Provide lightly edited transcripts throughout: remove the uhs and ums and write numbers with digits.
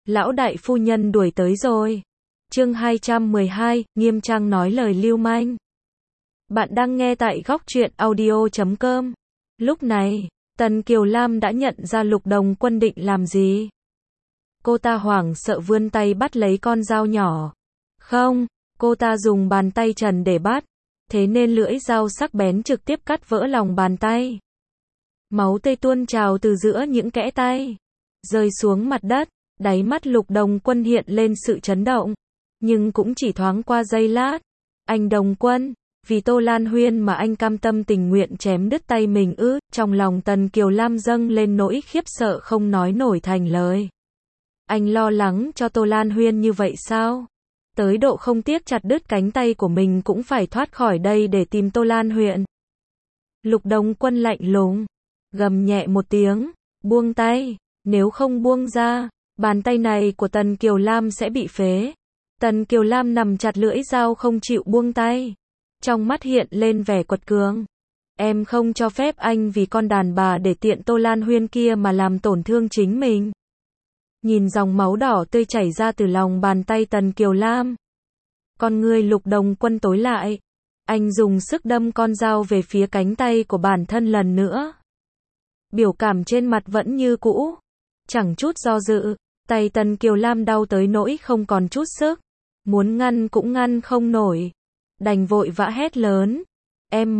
Lão đại phu nhân đuổi tới rồi. Chương 212, nghiêm trang nói lời lưu manh. Bạn đang nghe tại góc truyện audio.com. Lúc này, Tần Kiều Lam đã nhận ra Lục Đồng Quân định làm gì. Cô ta hoảng sợ vươn tay bắt lấy con dao nhỏ. Không, cô ta dùng bàn tay trần để bắt, thế nên lưỡi dao sắc bén trực tiếp cắt vỡ lòng bàn tay. Máu tươi tuôn trào từ giữa những kẽ tay, rơi xuống mặt đất. Đáy mắt Lục Đồng Quân hiện lên sự chấn động, nhưng cũng chỉ thoáng qua giây lát. Anh Đồng Quân, vì Tô Lan Huyên mà anh cam tâm tình nguyện chém đứt tay mình ư? Trong lòng Tần Kiều Lam dâng lên nỗi khiếp sợ không nói nổi thành lời. Anh lo lắng cho Tô Lan Huyên như vậy sao? Tới độ không tiếc chặt đứt cánh tay của mình cũng phải thoát khỏi đây để tìm Tô Lan Huyên. Lục Đồng Quân lạnh lùng, gầm nhẹ một tiếng, buông tay, nếu không buông ra, bàn tay này của Tần Kiều Lam sẽ bị phế. Tần Kiều Lam nằm chặt lưỡi dao không chịu buông tay. Trong mắt hiện lên vẻ quật cường. Em không cho phép anh vì con đàn bà để tiện Tô Lan Huyên kia mà làm tổn thương chính mình. Nhìn dòng máu đỏ tươi chảy ra từ lòng bàn tay Tần Kiều Lam. Con người Lục Đồng Quân tối lại. Anh dùng sức đâm con dao về phía cánh tay của bản thân lần nữa. Biểu cảm trên mặt vẫn như cũ. Chẳng chút do dự. Tay Tần Kiều Lam đau tới nỗi không còn chút sức. Muốn ngăn cũng ngăn không nổi. Đành vội vã hét lớn. Em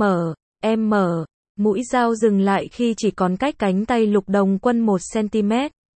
mở. Mũi dao dừng lại khi chỉ còn cách cánh tay Lục Đồng Quân 1 cm.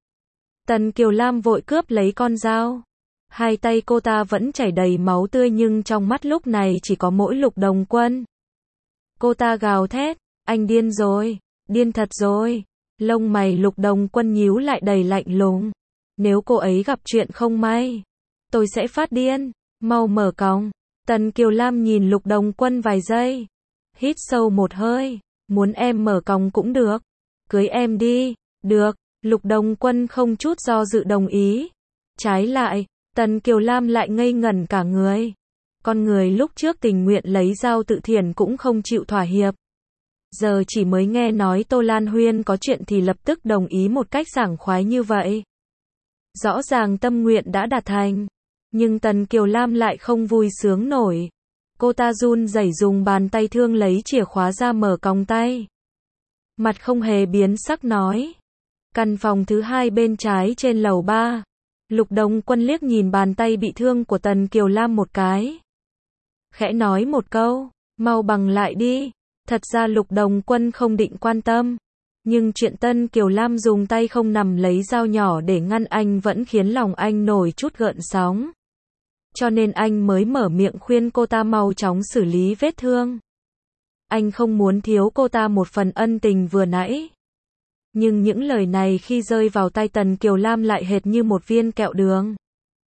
Tần Kiều Lam vội cướp lấy con dao. Hai tay cô ta vẫn chảy đầy máu tươi nhưng trong mắt lúc này chỉ có mỗi Lục Đồng Quân. Cô ta gào thét. Anh điên rồi. Điên thật rồi. Lông mày Lục Đồng Quân nhíu lại đầy lạnh lùng. Nếu cô ấy gặp chuyện không may, tôi sẽ phát điên. Mau mở còng. Tần Kiều Lam nhìn Lục Đồng Quân vài giây. Hít sâu một hơi. Muốn em mở còng cũng được. Cưới em đi. Được. Lục Đồng Quân không chút do dự đồng ý. Trái lại, Tần Kiều Lam lại ngây ngẩn cả người. Con người lúc trước tình nguyện lấy dao tự thiển cũng không chịu thỏa hiệp. Giờ chỉ mới nghe nói Tô Lan Huyên có chuyện thì lập tức đồng ý một cách sảng khoái như vậy. Rõ ràng tâm nguyện đã đạt thành. Nhưng Tần Kiều Lam lại không vui sướng nổi. Cô ta run rẩy dùng bàn tay thương lấy chìa khóa ra mở còng tay. Mặt không hề biến sắc nói. Căn phòng thứ 2 bên trái trên lầu 3. Lục Đồng Quân liếc nhìn bàn tay bị thương của Tần Kiều Lam một cái. Khẽ nói một câu. Mau bằng lại đi. Thật ra Lục Đồng Quân không định quan tâm. Nhưng chuyện Tần Kiều Lam dùng tay không nằm lấy dao nhỏ để ngăn anh vẫn khiến lòng anh nổi chút gợn sóng. Cho nên anh mới mở miệng khuyên cô ta mau chóng xử lý vết thương. Anh không muốn thiếu cô ta một phần ân tình vừa nãy. Nhưng những lời này khi rơi vào tay Tần Kiều Lam lại hệt như một viên kẹo đường.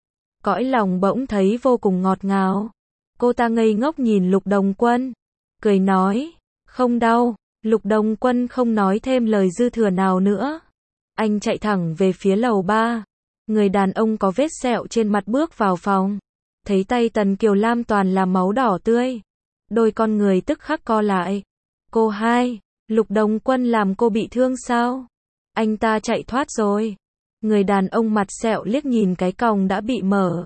Cõi lòng bỗng thấy vô cùng ngọt ngào. Cô ta ngây ngốc nhìn Lục Đồng Quân. Cười nói. Không đau. Lục Đồng Quân không nói thêm lời dư thừa nào nữa. Anh chạy thẳng về phía lầu 3. Người đàn ông có vết sẹo trên mặt bước vào phòng. Thấy tay Tần Kiều Lam toàn là máu đỏ tươi. Đôi con người tức khắc co lại. Cô hai, Lục Đồng Quân làm cô bị thương sao? Anh ta chạy thoát rồi. Người đàn ông mặt sẹo liếc nhìn cái còng đã bị mở.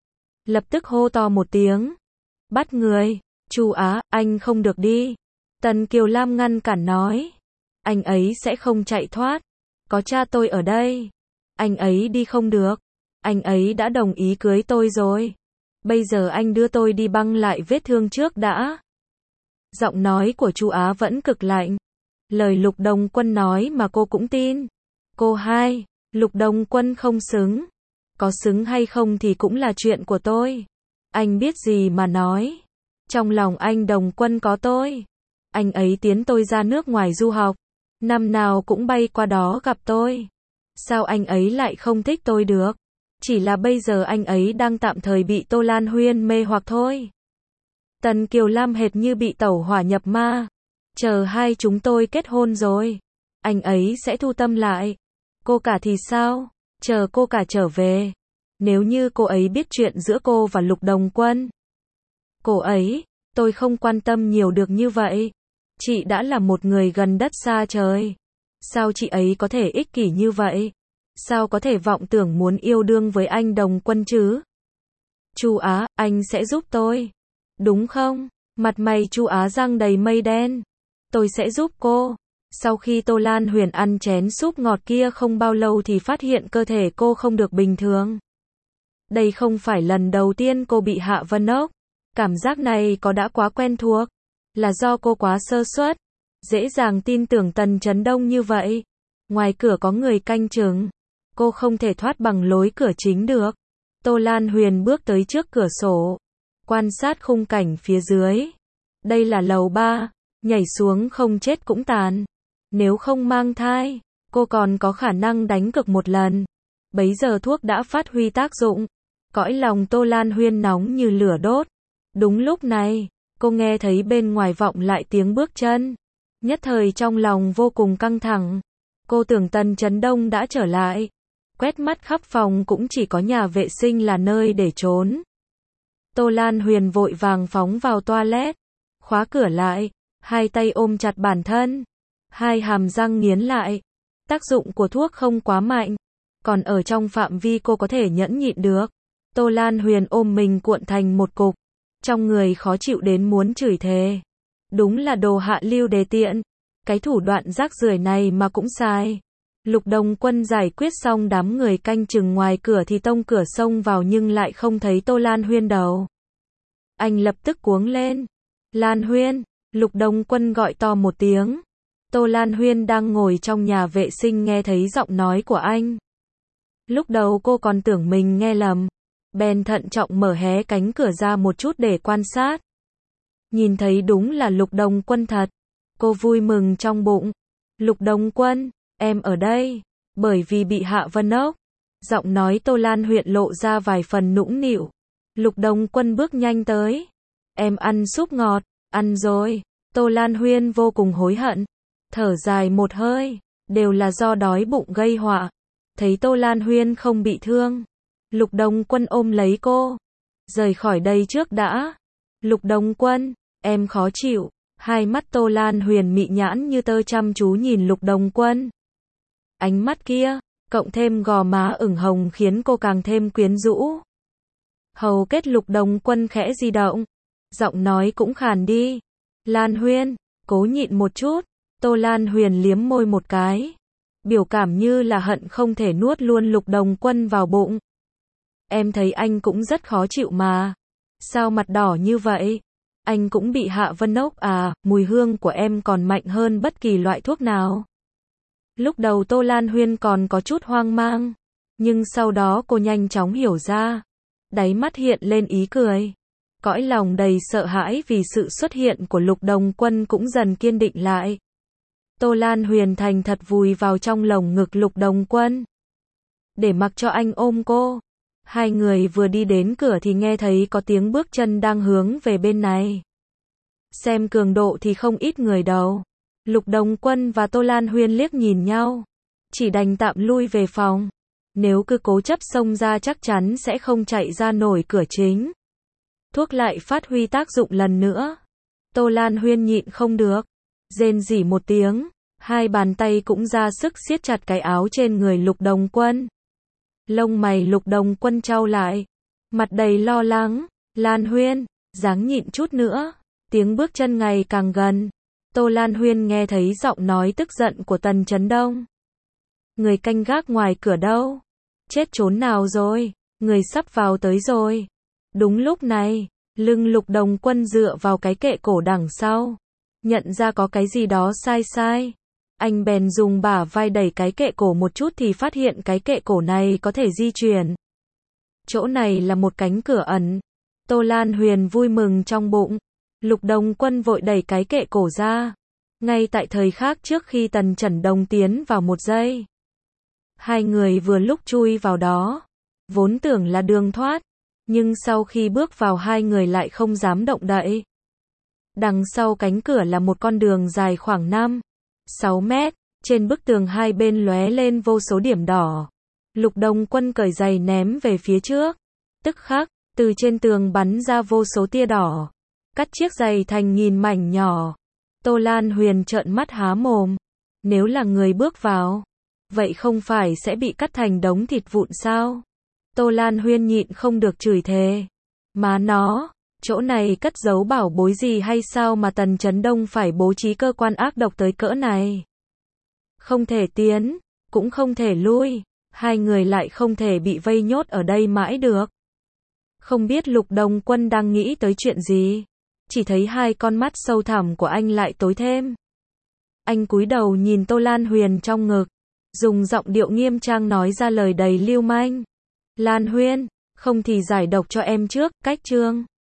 Lập tức hô to một tiếng. Bắt người. Chu Á, anh không được đi. Tần Kiều Lam ngăn cản nói. Anh ấy sẽ không chạy thoát. Có cha tôi ở đây. Anh ấy đi không được. Anh ấy đã đồng ý cưới tôi rồi. Bây giờ anh đưa tôi đi băng lại vết thương trước đã. Giọng nói của Chu Á vẫn cực lạnh. Lời Lục Đồng Quân nói mà cô cũng tin. Cô hai, Lục Đồng Quân không xứng. Có xứng hay không thì cũng là chuyện của tôi. Anh biết gì mà nói. Trong lòng anh Đồng Quân có tôi. Anh ấy tiến tôi ra nước ngoài du học. Năm nào cũng bay qua đó gặp tôi. Sao anh ấy lại không thích tôi được? Chỉ là bây giờ anh ấy đang tạm thời bị Tô Lan Huyên mê hoặc thôi. Tần Kiều Lam hệt như bị tẩu hỏa nhập ma. Chờ hai chúng tôi kết hôn rồi, anh ấy sẽ thu tâm lại. Cô cả thì sao? Chờ cô cả trở về. Nếu như cô ấy biết chuyện giữa cô và Lục Đồng Quân. Cô ấy, tôi không quan tâm nhiều được như vậy. Chị đã là một người gần đất xa trời. Sao chị ấy có thể ích kỷ như vậy? Sao có thể vọng tưởng muốn yêu đương với anh Đồng Quân chứ? Chu Á, anh sẽ giúp tôi. Đúng không? Mặt mày Chu Á răng đầy mây đen. Tôi sẽ giúp cô. Sau khi Tô Lan Huyền ăn chén súp ngọt kia không bao lâu thì phát hiện cơ thể cô không được bình thường. Đây không phải lần đầu tiên cô bị Hạ Vân Ốc. Cảm giác này có đã quá quen thuộc. Là do cô quá sơ suất. Dễ dàng tin tưởng Tần Chấn Đông như vậy. Ngoài cửa có người canh chừng. Cô không thể thoát bằng lối cửa chính được. Tô Lan Huyền bước tới trước cửa sổ. Quan sát khung cảnh phía dưới. Đây là lầu 3. Nhảy xuống không chết cũng tàn. Nếu không mang thai, cô còn có khả năng đánh cược một lần. Bấy giờ thuốc đã phát huy tác dụng. Cõi lòng Tô Lan Huyền nóng như lửa đốt. Đúng lúc này, cô nghe thấy bên ngoài vọng lại tiếng bước chân. Nhất thời trong lòng vô cùng căng thẳng. Cô tưởng Tần Chấn Đông đã trở lại. Quét mắt khắp phòng cũng chỉ có nhà vệ sinh là nơi để trốn. Tô Lan Huyền vội vàng phóng vào toilet. Khóa cửa lại. Hai tay ôm chặt bản thân. Hai hàm răng nghiến lại. Tác dụng của thuốc không quá mạnh. Còn ở trong phạm vi cô có thể nhẫn nhịn được. Tô Lan Huyền ôm mình cuộn thành một cục. Trong người khó chịu đến muốn chửi thề. Đúng là đồ hạ lưu đề tiện. Cái thủ đoạn rác rưởi này mà cũng sai. Lục Đồng Quân giải quyết xong đám người canh chừng ngoài cửa thì tông cửa xông vào nhưng lại không thấy Tô Lan Huyền đâu. Anh lập tức cuống lên. Lan Huyền, Lục Đồng Quân gọi to một tiếng. Tô Lan Huyền đang ngồi trong nhà vệ sinh nghe thấy giọng nói của anh. Lúc đầu cô còn tưởng mình nghe lầm. Bèn thận trọng mở hé cánh cửa ra một chút để quan sát. Nhìn thấy đúng là Lục Đồng Quân thật. Cô vui mừng trong bụng. Lục Đồng Quân, em ở đây. Bởi vì bị Hạ Vân Ốc. Giọng nói Tô Lan Huyền lộ ra vài phần nũng nịu. Lục Đồng Quân bước nhanh tới. Em ăn súp ngọt. Ăn rồi. Tô Lan Huyền vô cùng hối hận. Thở dài một hơi. Đều là do đói bụng gây họa. Thấy Tô Lan Huyền không bị thương. Lục Đồng Quân ôm lấy cô. Rời khỏi đây trước đã. Lục Đồng Quân, em khó chịu. Hai mắt Tô Lan Huyền mị nhãn như tơ chăm chú nhìn Lục Đồng Quân. Ánh mắt kia, cộng thêm gò má ửng hồng khiến cô càng thêm quyến rũ. Hầu kết Lục Đồng Quân khẽ di động. Giọng nói cũng khàn đi. Lan Huyền, cố nhịn một chút. Tô Lan Huyền liếm môi một cái. Biểu cảm như là hận không thể nuốt luôn Lục Đồng Quân vào bụng. Em thấy anh cũng rất khó chịu mà. Sao mặt đỏ như vậy? Anh cũng bị Hạ Vân Ốc à, mùi hương của em còn mạnh hơn bất kỳ loại thuốc nào. Lúc đầu Tô Lan Huyền còn có chút hoang mang. Nhưng sau đó cô nhanh chóng hiểu ra. Đáy mắt hiện lên ý cười. Cõi lòng đầy sợ hãi vì sự xuất hiện của Lục Đồng Quân cũng dần kiên định lại. Tô Lan Huyền thành thật vùi vào trong lồng ngực Lục Đồng Quân. Để mặc cho anh ôm cô. Hai người vừa đi đến cửa thì nghe thấy có tiếng bước chân đang hướng về bên này. Xem cường độ thì không ít người đâu. Lục Đồng Quân và Tô Lan Huyền liếc nhìn nhau. Chỉ đành tạm lui về phòng. Nếu cứ cố chấp xông ra chắc chắn sẽ không chạy ra nổi cửa chính. Thuốc lại phát huy tác dụng lần nữa. Tô Lan Huyền nhịn không được. Rên rỉ một tiếng. Hai bàn tay cũng ra sức siết chặt cái áo trên người Lục Đồng Quân. Lông mày Lục Đồng Quân chau lại. Mặt đầy lo lắng. Lan Huyền, ráng nhịn chút nữa. Tiếng bước chân ngày càng gần. Tô Lan Huyền nghe thấy giọng nói tức giận của Tần Chấn Đông. Người canh gác ngoài cửa đâu? Chết trốn nào rồi? Người sắp vào tới rồi. Đúng lúc này, lưng Lục Đồng Quân dựa vào cái kệ cổ đằng sau. Nhận ra có cái gì đó sai sai. Anh bèn dùng bả vai đẩy cái kệ cổ một chút thì phát hiện cái kệ cổ này có thể di chuyển. Chỗ này là một cánh cửa ẩn. Tô Lan Huyền vui mừng trong bụng. Lục Đồng Quân vội đẩy cái kệ cổ ra. Ngay tại thời khắc trước khi Tần Chấn Đông tiến vào một giây. Hai người vừa lúc chui vào đó. Vốn tưởng là đường thoát. Nhưng sau khi bước vào hai người lại không dám động đậy. Đằng sau cánh cửa là một con đường dài khoảng 5-6 mét. Trên bức tường hai bên lóe lên vô số điểm đỏ. Lục Đồng Quân cởi giày ném về phía trước. Tức khắc, từ trên tường bắn ra vô số tia đỏ. Cắt chiếc giày thành nghìn mảnh nhỏ. Tô Lan Huyền trợn mắt há mồm. Nếu là người bước vào, vậy không phải sẽ bị cắt thành đống thịt vụn sao? Tô Lan Huyên nhịn không được chửi thề. Má nó, chỗ này cất giấu bảo bối gì hay sao mà Tần Chấn Đông phải bố trí cơ quan ác độc tới cỡ này? Không thể tiến, cũng không thể lui, hai người lại không thể bị vây nhốt ở đây mãi được. Không biết Lục Đông Quân đang nghĩ tới chuyện gì, chỉ thấy hai con mắt sâu thẳm của anh lại tối thêm. Anh cúi đầu nhìn Tô Lan Huyền trong ngực, dùng giọng điệu nghiêm trang nói ra lời đầy lưu manh. Lan Huyên, không thì giải độc cho em trước, cách chương.